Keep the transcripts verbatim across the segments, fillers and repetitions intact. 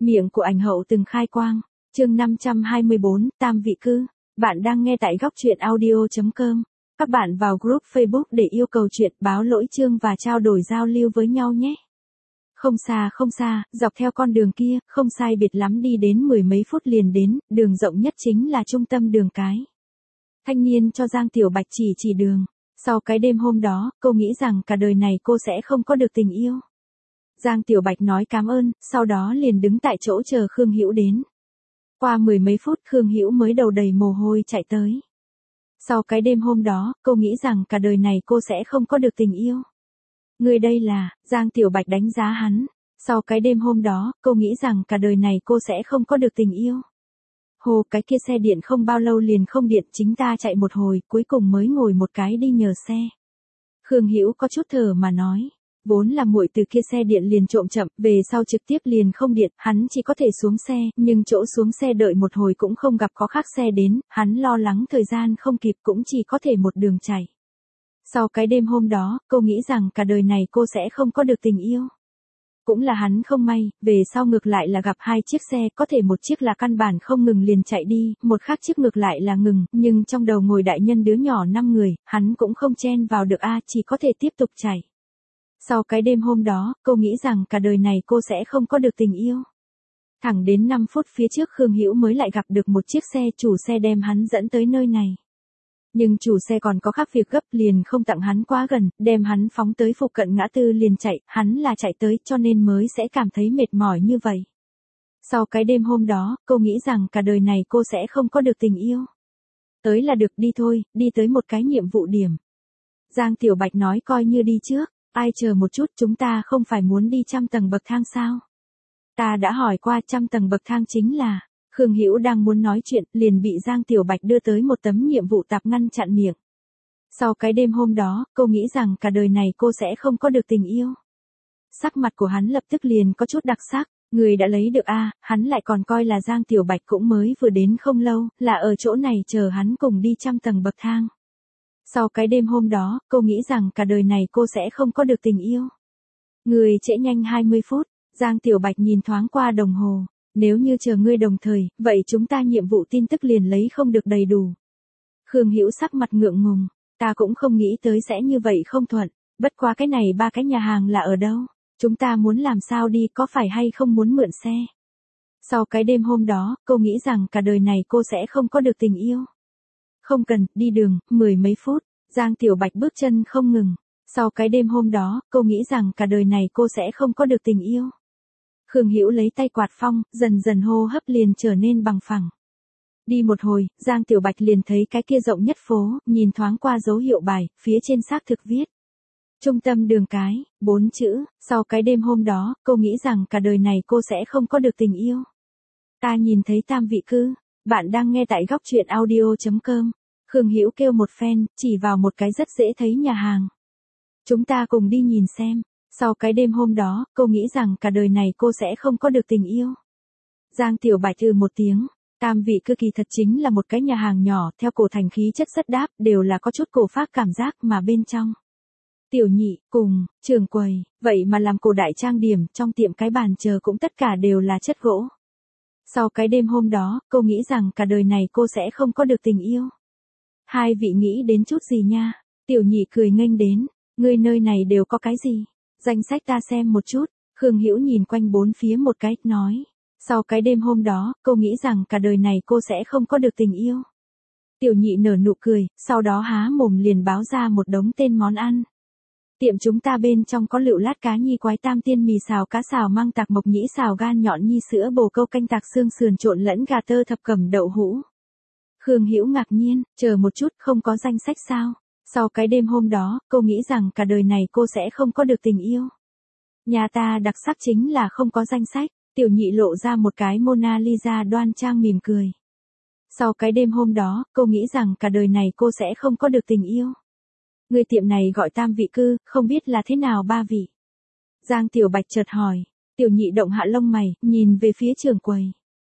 Miệng của ảnh hậu từng khai quang. Chương năm trăm hai mươi bốn, Tam vị cư. Bạn đang nghe tại góc truyện audio chấm com. Các bạn vào group Facebook để yêu cầu chuyện, báo lỗi chương và trao đổi giao lưu với nhau nhé. Không xa không xa, dọc theo con đường kia, không sai biệt lắm đi đến mười mấy phút liền đến, đường rộng nhất chính là trung tâm đường cái. Thanh niên cho Giang Tiểu Bạch chỉ chỉ đường. Sau cái đêm hôm đó, cô nghĩ rằng cả đời này cô sẽ không có được tình yêu. Giang Tiểu Bạch nói cảm ơn, sau đó liền đứng tại chỗ chờ Khương Hữu đến. Qua mười mấy phút Khương Hữu mới đầu đầy mồ hôi chạy tới. Sau cái đêm hôm đó, cô nghĩ rằng cả đời này cô sẽ không có được tình yêu. Người đây là, Giang Tiểu Bạch đánh giá hắn. Sau cái đêm hôm đó, cô nghĩ rằng cả đời này cô sẽ không có được tình yêu. Hồ, cái kia xe điện không bao lâu liền không điện, chính ta chạy một hồi, cuối cùng mới ngồi một cái đi nhờ xe. Khương Hữu có chút thở mà nói. Vốn là muội từ kia xe điện liền trộm chậm, về sau trực tiếp liền không điện, hắn chỉ có thể xuống xe, nhưng chỗ xuống xe đợi một hồi cũng không gặp có khác xe đến, hắn lo lắng thời gian không kịp cũng chỉ có thể một đường chạy. Sau cái đêm hôm đó, cô nghĩ rằng cả đời này cô sẽ không có được tình yêu. Cũng là hắn không may, về sau ngược lại là gặp hai chiếc xe, có thể một chiếc là căn bản không ngừng liền chạy đi, một khác chiếc ngược lại là ngừng, nhưng trong đầu ngồi đại nhân đứa nhỏ năm người, hắn cũng không chen vào được a, chỉ có thể tiếp tục chạy. Sau cái đêm hôm đó, cô nghĩ rằng cả đời này cô sẽ không có được tình yêu. Thẳng đến năm phút phía trước Khương Hữu mới lại gặp được một chiếc xe, chủ xe đem hắn dẫn tới nơi này. Nhưng chủ xe còn có khác việc gấp liền không tặng hắn quá gần, đem hắn phóng tới phụ cận ngã tư liền chạy, hắn là chạy tới cho nên mới sẽ cảm thấy mệt mỏi như vậy. Sau cái đêm hôm đó, cô nghĩ rằng cả đời này cô sẽ không có được tình yêu. Tới là được, đi thôi, đi tới một cái nhiệm vụ điểm. Giang Tiểu Bạch nói coi như đi trước. Ai chờ một chút, chúng ta không phải muốn đi trăm tầng bậc thang sao? Ta đã hỏi qua, trăm tầng bậc thang chính là, Khương Hữu đang muốn nói chuyện, liền bị Giang Tiểu Bạch đưa tới một tấm nhiệm vụ tạp ngăn chặn miệng. Sau cái đêm hôm đó, cô nghĩ rằng cả đời này cô sẽ không có được tình yêu. Sắc mặt của hắn lập tức liền có chút đặc sắc, người đã lấy được a, hắn lại còn coi là Giang Tiểu Bạch cũng mới vừa đến không lâu, là ở chỗ này chờ hắn cùng đi trăm tầng bậc thang. Sau cái đêm hôm đó, cô nghĩ rằng cả đời này cô sẽ không có được tình yêu. Người trễ nhanh hai mươi phút, Giang Tiểu Bạch nhìn thoáng qua đồng hồ, nếu như chờ ngươi đồng thời, vậy chúng ta nhiệm vụ tin tức liền lấy không được đầy đủ. Khương Hữu sắc mặt ngượng ngùng, ta cũng không nghĩ tới sẽ như vậy không thuận, bất quá cái này ba cái nhà hàng là ở đâu, chúng ta muốn làm sao đi, có phải hay không muốn mượn xe. Sau cái đêm hôm đó, cô nghĩ rằng cả đời này cô sẽ không có được tình yêu. Không cần, đi đường, mười mấy phút, Giang Tiểu Bạch bước chân không ngừng. Sau cái đêm hôm đó, cô nghĩ rằng cả đời này cô sẽ không có được tình yêu. Khương Hữu lấy tay quạt phong, dần dần hô hấp liền trở nên bằng phẳng. Đi một hồi, Giang Tiểu Bạch liền thấy cái kia rộng nhất phố, nhìn thoáng qua dấu hiệu bài, phía trên xác thực viết. Trung tâm đường cái, bốn chữ, sau cái đêm hôm đó, cô nghĩ rằng cả đời này cô sẽ không có được tình yêu. Ta nhìn thấy tam vị cư. Bạn đang nghe tại góc truyện audio chấm com. Khương Hữu kêu một phen, chỉ vào một cái rất dễ thấy nhà hàng. Chúng ta cùng đi nhìn xem. Sau cái đêm hôm đó, cô nghĩ rằng cả đời này cô sẽ không có được tình yêu. Giang Tiểu Bạch ừ một tiếng. Tam vị cư kỳ thật chính là một cái nhà hàng nhỏ, theo cổ thành khí chất rất đáp, đều là có chút cổ phác cảm giác mà bên trong. Tiểu Nhị, cùng, Trường Quầy, vậy mà làm cổ đại trang điểm, trong tiệm cái bàn chờ cũng tất cả đều là chất gỗ. Sau cái đêm hôm đó, cô nghĩ rằng cả đời này cô sẽ không có được tình yêu. Hai vị nghĩ đến chút gì nha? Tiểu Nhị cười nghênh đến, ngươi nơi này đều có cái gì? Danh sách ta xem một chút. Khương Hữu nhìn quanh bốn phía một cái, nói. Sau cái đêm hôm đó, cô nghĩ rằng cả đời này cô sẽ không có được tình yêu. Tiểu Nhị nở nụ cười, sau đó há mồm liền báo ra một đống tên món ăn. Tiệm chúng ta bên trong có lựu lát cá nhi quái tam tiên mì xào cá xào măng tạc mộc nhĩ xào gan nhọn nhi sữa bồ câu canh tạc xương sườn trộn lẫn gà tơ thập cẩm đậu hũ. Khương Hữu ngạc nhiên, chờ một chút, không có danh sách sao? Sau cái đêm hôm đó, cô nghĩ rằng cả đời này cô sẽ không có được tình yêu. Nhà ta đặc sắc chính là không có danh sách. Tiểu Nhị lộ ra một cái Mona Lisa đoan trang mỉm cười. Sau cái đêm hôm đó, cô nghĩ rằng cả đời này cô sẽ không có được tình yêu. Người tiệm này gọi tam vị cư, không biết là thế nào ba vị. Giang Tiểu Bạch chợt hỏi. Tiểu Nhị động hạ lông mày, nhìn về phía Trường Quầy.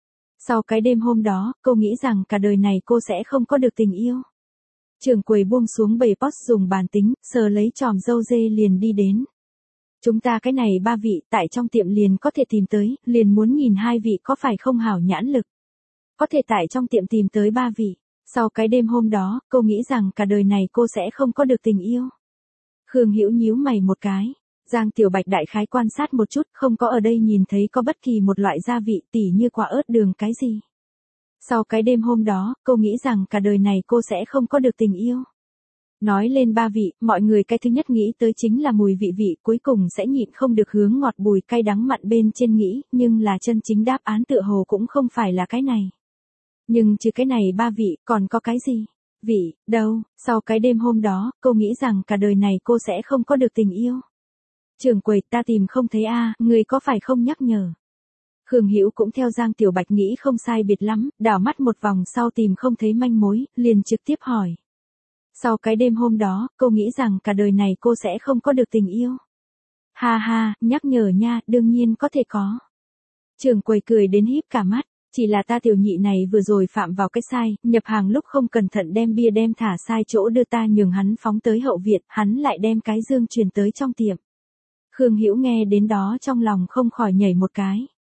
Sau cái đêm hôm đó, cô nghĩ rằng cả đời này cô sẽ không có được tình yêu. Trường Quầy buông xuống bầy post dùng bàn tính, sờ lấy chòm râu dê liền đi đến. Chúng ta cái này ba vị tại trong tiệm liền có thể tìm tới, liền muốn nhìn hai vị có phải không hảo nhãn lực. Có thể tại trong tiệm tìm tới ba vị. Sau cái đêm hôm đó, cô nghĩ rằng cả đời này cô sẽ không có được tình yêu. Khương Hữu nhíu mày một cái. Giang Tiểu Bạch đại khái quan sát một chút, không có ở đây nhìn thấy có bất kỳ một loại gia vị tỉ như quả ớt đường cái gì. Sau cái đêm hôm đó, cô nghĩ rằng cả đời này cô sẽ không có được tình yêu. Nói lên ba vị, mọi người cái thứ nhất nghĩ tới chính là mùi vị vị, cuối cùng sẽ nhịn không được hướng ngọt bùi cay đắng mặn bên trên nghĩ, nhưng là chân chính đáp án tựa hồ cũng không phải là cái này. Nhưng trừ cái này ba vị, còn có cái gì? Vị, đâu, sau cái đêm hôm đó, cô nghĩ rằng cả đời này cô sẽ không có được tình yêu. Trưởng quầy, ta tìm không thấy a, người có phải không nhắc nhở? Khương Hữu cũng theo Giang Tiểu Bạch nghĩ không sai biệt lắm, đảo mắt một vòng sau tìm không thấy manh mối, liền trực tiếp hỏi. Sau cái đêm hôm đó, cô nghĩ rằng cả đời này cô sẽ không có được tình yêu. Ha ha, nhắc nhở nha, đương nhiên có thể có. Trưởng quầy cười đến híp cả mắt, chỉ là ta tiểu nhị này vừa rồi phạm vào cái sai, nhập hàng lúc không cẩn thận đem bia đem thả sai chỗ đưa ta nhường hắn phóng tới hậu viện, hắn lại đem cái dương truyền tới trong tiệm. Khương Hữu nghe đến đó trong lòng không khỏi nhảy một cái.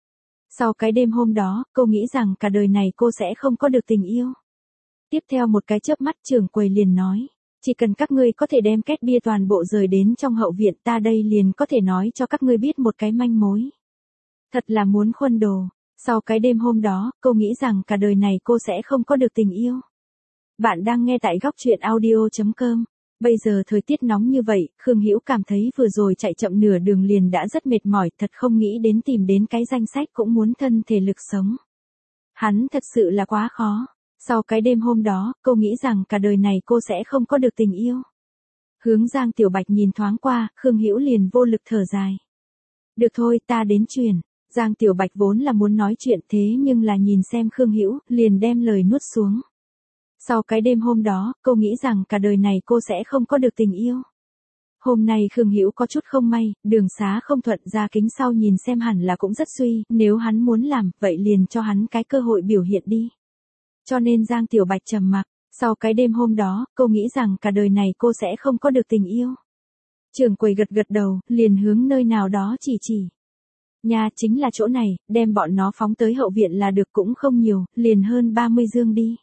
Sau cái đêm hôm đó, cô nghĩ rằng cả đời này cô sẽ không có được tình yêu. Tiếp theo một cái chớp mắt trưởng quầy liền nói, chỉ cần các ngươi có thể đem két bia toàn bộ rời đến trong hậu viện ta đây liền có thể nói cho các ngươi biết một cái manh mối. Thật là muốn khuân đồ. Sau cái đêm hôm đó, cô nghĩ rằng cả đời này cô sẽ không có được tình yêu. Bạn đang nghe tại góc truyện audio chấm com. Bây giờ thời tiết nóng như vậy, Khương Hữu cảm thấy vừa rồi chạy chậm nửa đường liền đã rất mệt mỏi, thật không nghĩ đến tìm đến cái danh sách cũng muốn thân thể lực sống. Hắn thật sự là quá khó. Sau cái đêm hôm đó, cô nghĩ rằng cả đời này cô sẽ không có được tình yêu. Hướng Giang Tiểu Bạch nhìn thoáng qua, Khương Hữu liền vô lực thở dài. Được thôi, ta đến truyền. Giang Tiểu Bạch vốn là muốn nói chuyện thế nhưng là nhìn xem Khương Hữu, liền đem lời nuốt xuống. Sau cái đêm hôm đó, cô nghĩ rằng cả đời này cô sẽ không có được tình yêu. Hôm nay Khương Hữu có chút không may, đường xá không thuận ra kính sau nhìn xem hẳn là cũng rất suy, nếu hắn muốn làm, vậy liền cho hắn cái cơ hội biểu hiện đi. Cho nên Giang Tiểu Bạch trầm mặc, sau cái đêm hôm đó, cô nghĩ rằng cả đời này cô sẽ không có được tình yêu. Trưởng quầy gật gật đầu, liền hướng nơi nào đó chỉ chỉ. Nhà chính là chỗ này, đem bọn nó phóng tới hậu viện là được cũng không nhiều, liền hơn ba mươi dương đi.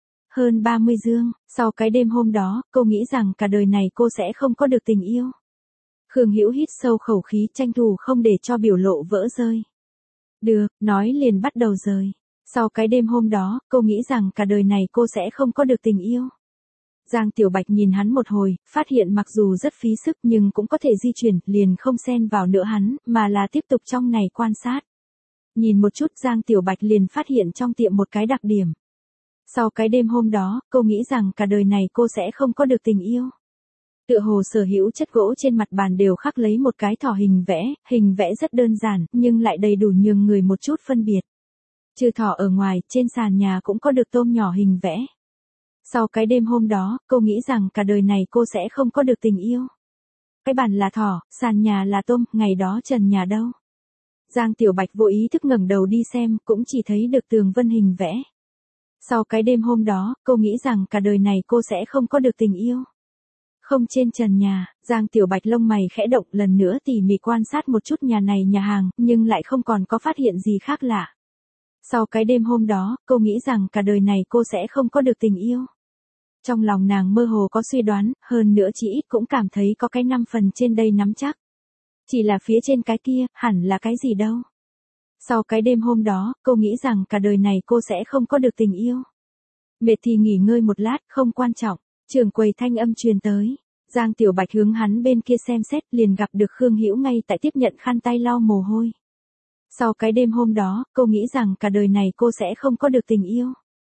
Hơn ba mươi dương, sau cái đêm hôm đó, cô nghĩ rằng cả đời này cô sẽ không có được tình yêu. Khương Hữu hít sâu khẩu khí tranh thủ không để cho biểu lộ vỡ rơi. Được, nói liền bắt đầu rời. Sau cái đêm hôm đó, cô nghĩ rằng cả đời này cô sẽ không có được tình yêu. Giang Tiểu Bạch nhìn hắn một hồi, phát hiện mặc dù rất phí sức nhưng cũng có thể di chuyển, liền không xen vào nữa hắn, mà là tiếp tục trong này quan sát. Nhìn một chút Giang Tiểu Bạch liền phát hiện trong tiệm một cái đặc điểm. Sau cái đêm hôm đó, cô nghĩ rằng cả đời này cô sẽ không có được tình yêu. Tựa hồ sở hữu chất gỗ trên mặt bàn đều khắc lấy một cái thỏ hình vẽ, hình vẽ rất đơn giản, nhưng lại đầy đủ nhường người một chút phân biệt. Trừ thỏ ở ngoài, trên sàn nhà cũng có được tôm nhỏ hình vẽ. Sau cái đêm hôm đó, cô nghĩ rằng cả đời này cô sẽ không có được tình yêu. Cái bàn là thỏ, sàn nhà là tôm, ngày đó trần nhà đâu. Giang Tiểu Bạch vô ý thức ngẩng đầu đi xem, cũng chỉ thấy được tường vân hình vẽ. Sau cái đêm hôm đó, cô nghĩ rằng cả đời này cô sẽ không có được tình yêu. Không trên trần nhà, Giang Tiểu Bạch lông mày khẽ động lần nữa tỉ mỉ quan sát một chút nhà này nhà hàng, nhưng lại không còn có phát hiện gì khác lạ. Sau cái đêm hôm đó, cô nghĩ rằng cả đời này cô sẽ không có được tình yêu. Trong lòng nàng mơ hồ có suy đoán, hơn nữa chỉ ít cũng cảm thấy có cái năm phần trên đây nắm chắc. Chỉ là phía trên cái kia, hẳn là cái gì đâu. Sau cái đêm hôm đó, cô nghĩ rằng cả đời này cô sẽ không có được tình yêu. Mệt thì nghỉ ngơi một lát, không quan trọng. Trưởng quầy thanh âm truyền tới. Giang Tiểu Bạch hướng hắn bên kia xem xét liền gặp được Khương Hữu ngay tại tiếp nhận khăn tay lau mồ hôi. Sau cái đêm hôm đó, cô nghĩ rằng cả đời này cô sẽ không có được tình yêu.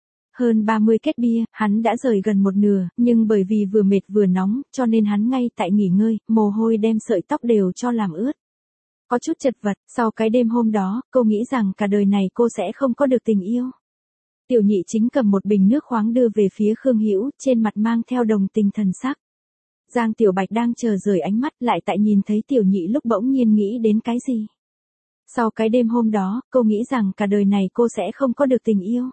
Hơn ba mươi két bia, hắn đã rời gần một nửa, nhưng bởi vì vừa mệt vừa nóng, cho nên hắn ngay tại nghỉ ngơi, mồ hôi đem sợi tóc đều cho làm ướt. Có chút chật vật, sau cái đêm hôm đó, cô nghĩ rằng cả đời này cô sẽ không có được tình yêu. Tiểu nhị chính cầm một bình nước khoáng đưa về phía Khương Hữu, trên mặt mang theo đồng tình thần sắc. Giang Tiểu Bạch đang chờ rời ánh mắt lại tại nhìn thấy tiểu nhị lúc bỗng nhiên nghĩ đến cái gì. Sau cái đêm hôm đó, cô nghĩ rằng cả đời này cô sẽ không có được tình yêu.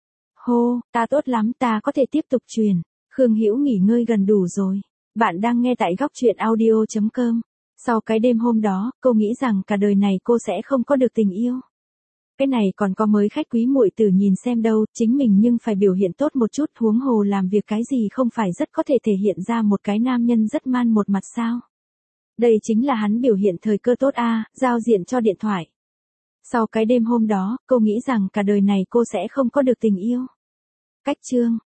Hô, ta tốt lắm, ta có thể tiếp tục truyền. Khương Hữu nghỉ ngơi gần đủ rồi. Bạn đang nghe tại góc truyện audio chấm com. Sau cái đêm hôm đó, cô nghĩ rằng cả đời này cô sẽ không có được tình yêu. Cái này còn có mới khách quý muội tử nhìn xem đâu, chính mình nhưng phải biểu hiện tốt một chút, huống hồ làm việc cái gì không phải rất có thể thể hiện ra một cái nam nhân rất man một mặt sao. Đây chính là hắn biểu hiện thời cơ tốt a, giao diện cho điện thoại. Sau cái đêm hôm đó, cô nghĩ rằng cả đời này cô sẽ không có được tình yêu. Cách chương